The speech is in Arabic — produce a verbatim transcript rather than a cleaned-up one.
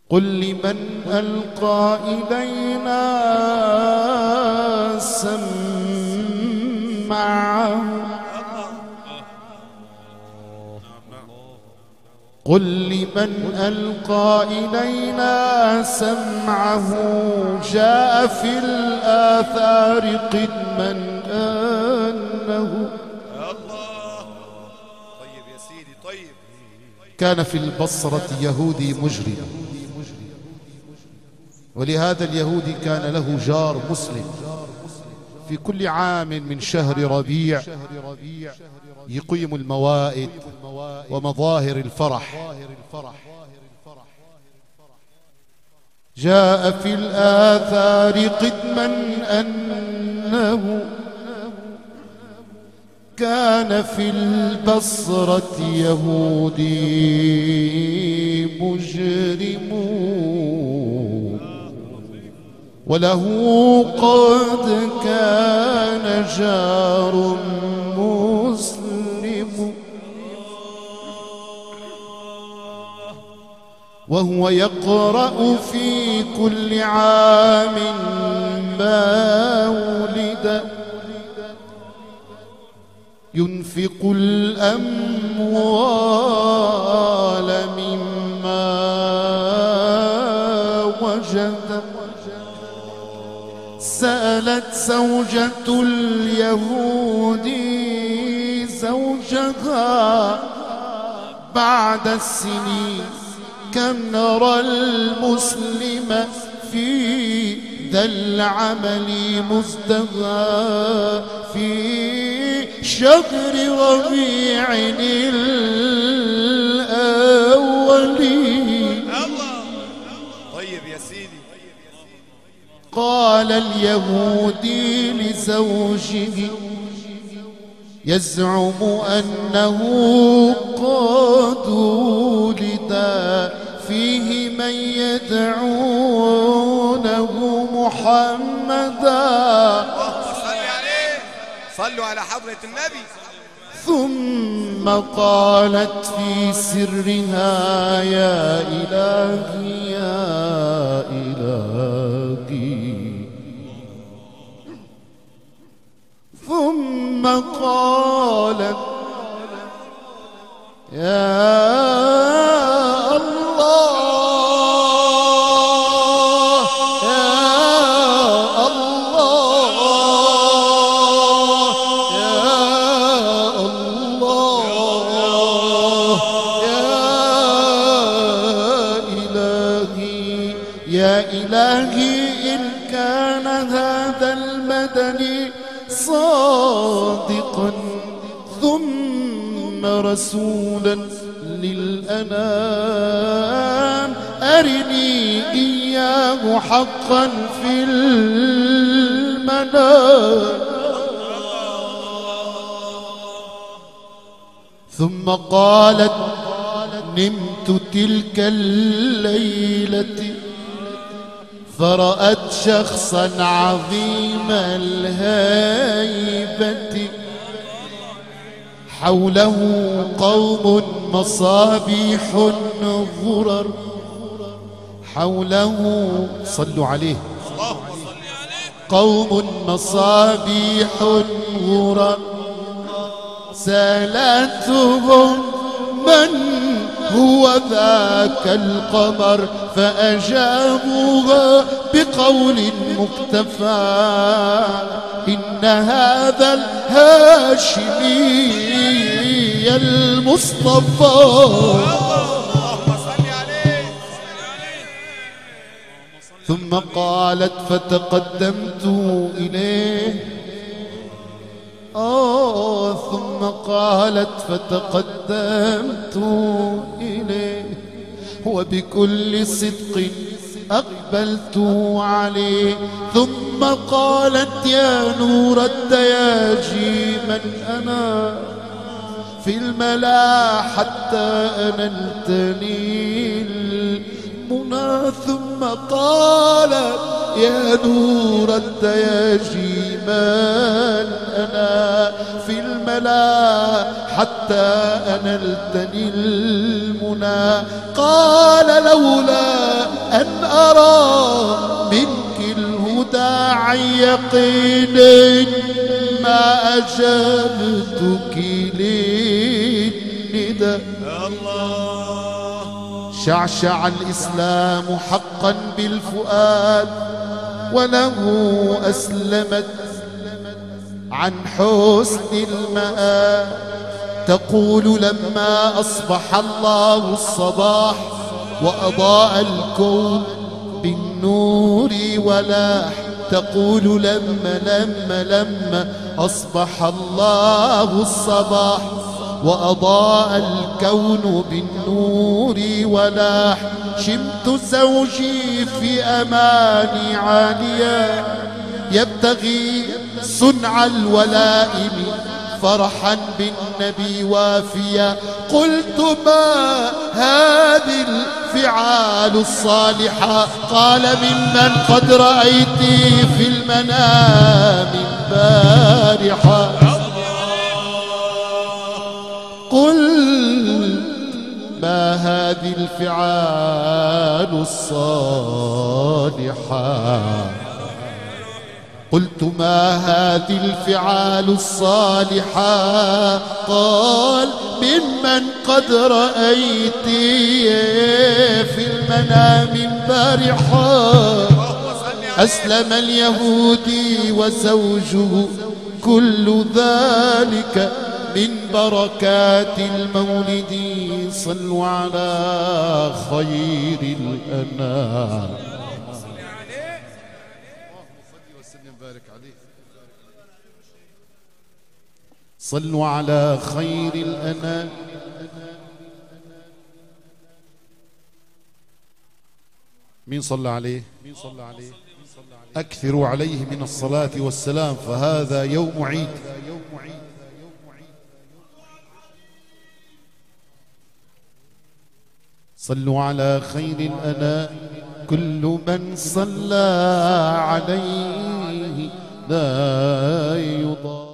قل لمن ألقى إلينا سمعه قل لمن ألقى إلينا سمعه جاء في الآثار قدما أنه طيب يا سيدي طيب. كان في البصرة يهودي مجرم، ولهذا اليهودي كان له جار مسلم. في كل عام من شهر ربيع يقيم الموائد ومظاهر الفرح. جاء في الآثار قدما أنه كان في البصرة يهودي مجرم، وله قد كان جار مسلم، وهو يقرأ في كل عام مولدا ينفق الأموال مما وجد. سألت زوجة اليهودي زوجها بعد السنين كم نرى المسلم في ذا العمل مزدهى في شهر ربيع الأول. طيب يا سيدي. قال اليهودي لزوجه يزعم أنه قد ولد فيه من يدعونه محمدا. صلوا على حضرة النبي. ثم قالت في سرها يا إلهي يا إلهي. ثم قالت يا يا إلهي إن كان هذا المدني صادقا ثم رسولا للأنام أرني إياه حقا في المنام. ثم قالت نمت تلك الليلة فرأت شخصا عظيم الهيبة حوله قوم مصابيح غرر حوله صلوا عليه قوم مصابيح غرر سألتهم من هو ذاك القمر فأجابوها بقول مكتفى إن هذا الهاشمي المصطفى. ثم قالت فتقدمت إليه آه ثم قالت فتقدمت إليه وبكل صدق أقبلت عليه. ثم قالت يا نور الدياجي من أنا في الملا حتى أنلتني المنى. ثم قالت يا نور الدياجي من أنا في الملا حتى أنلتني المنى. قال لولا أن أرى منك الهدى عن يقين ما أجبتك للندى. شعشع الإسلام حقا بالفؤاد وله أسلمت عن حسن المآب. تقول لما أصبح الله الصباح وأضاء الكون بالنور ولاح. تقول لما لما لما أصبح الله الصباح وأضاء الكون بالنور ولاح. شمت زوجي في أماني عالية يبتغي صنع الولائم فرحا بالنبي وافيا. قلت ما هذه الفعال الصالحة؟ قال ممن قد رأيت في المنام بارحا. قلت ما هذه الفعال الصالحة؟ قلت ما هذه الفعال الصالحة؟ قال ممن قد رأيت في المنام بارحا. أسلم اليهودي وزوجه كل ذلك من بركات المولد. صلوا على خير الأنام. صلوا على خير الأنام. مين صلى عليه؟ أكثروا عليه من الصلاة والسلام فهذا يوم عيد. صلوا على خير الأنام. كل من صلى عليه لا يضاع.